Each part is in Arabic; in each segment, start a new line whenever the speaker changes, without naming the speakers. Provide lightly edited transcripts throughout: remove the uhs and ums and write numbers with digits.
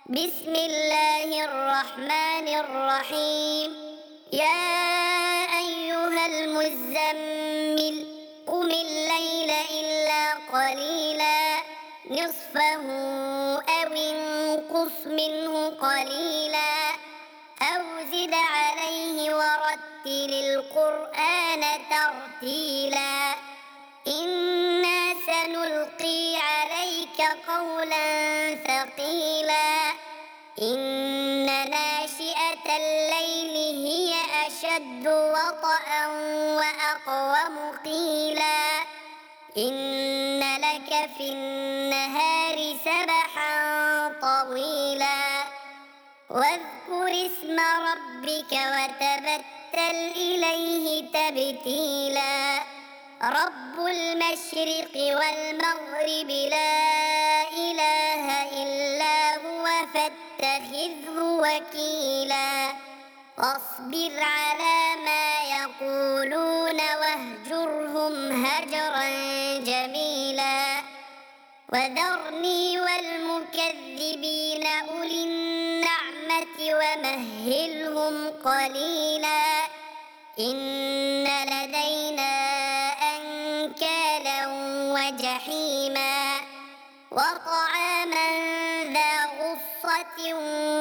بسم الله الرحمن الرحيم. يا أيها المزمل قم الليل إلا قليلا نصفه أو انقص منه قليلا أو زد عليه ورتل القرآن ترتيلا إنا سنلقي عليك قولا ثقيلا إن ناشئة الليل هي أشد وطئا وأقوم قيلا إن لك في النهار سبحا طويلا واذكر اسم ربك وتبتل إليه تبتيلا رب المشرق والمغرب لا إله إلا هو فاتخذه وكيلا واصبر على ما يقولون واهجرهم هجرا جميلا وذرني والمكذبين أولي النعمة ومهلهم قليلا إن لدينا أنكالا وجحيما وطعاما ذا غصة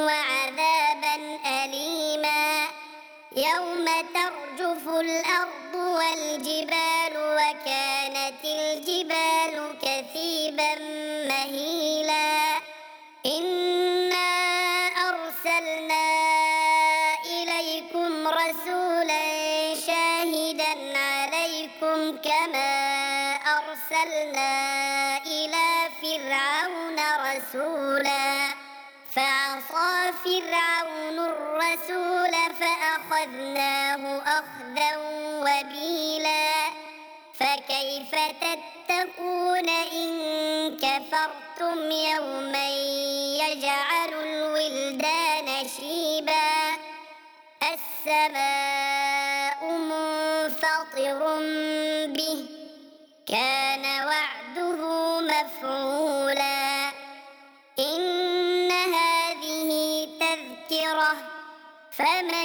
وعذابا أليما يوم ترجف الأرض والجبال وكانت الجبال كثيبا مهيلا إنا أرسلنا إليكم رسولا شاهدا عليكم كما أرسلنا إلى فرعون رسولا فعصى فرعون الرسول فأخذناه أخذا وبيلا فكيف تتقون إن كفرتم يوما يجعل الولدان شيبا السماء منفطر به كان وعده مفعولا إن هذه تذكرة فمن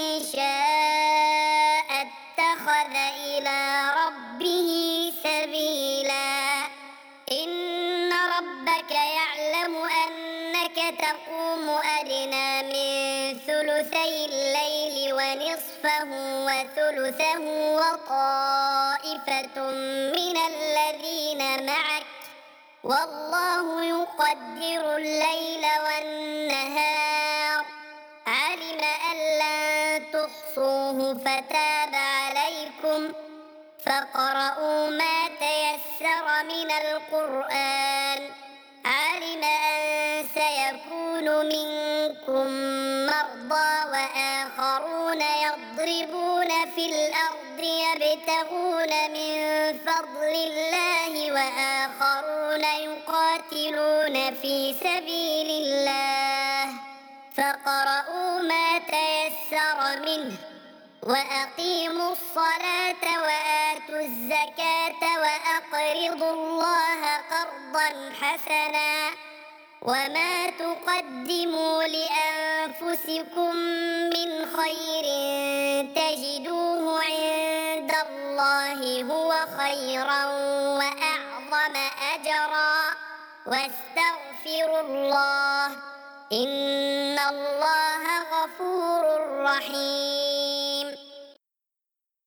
شاء اتخذ إلى ربه سبيلا إن ربك يعلم أنك تقوم أدنى من ثلثي الليل ونصفه وثلثه وطائفة من الذين معك والله يقدر الليل والنهار علم أن لن تحصوه فتاب عليكم فاقرؤوا ما تيسر من القرآن علم أن سيكون منكم مرضى وآخرون يضربون في الأرض يبتغون من فضل الله وآخرون يقاتلون في سبيل الله فاقرؤوا ما تيسر منه وأقيموا الصلاة وآتوا الزكاة وأقرضوا الله قرضا حسنا وما تقدموا لأنفسكم من خير تجدوه عند الله هو خيرا وأعظم أجرا واستغفروا الله إن الله غفور رحيم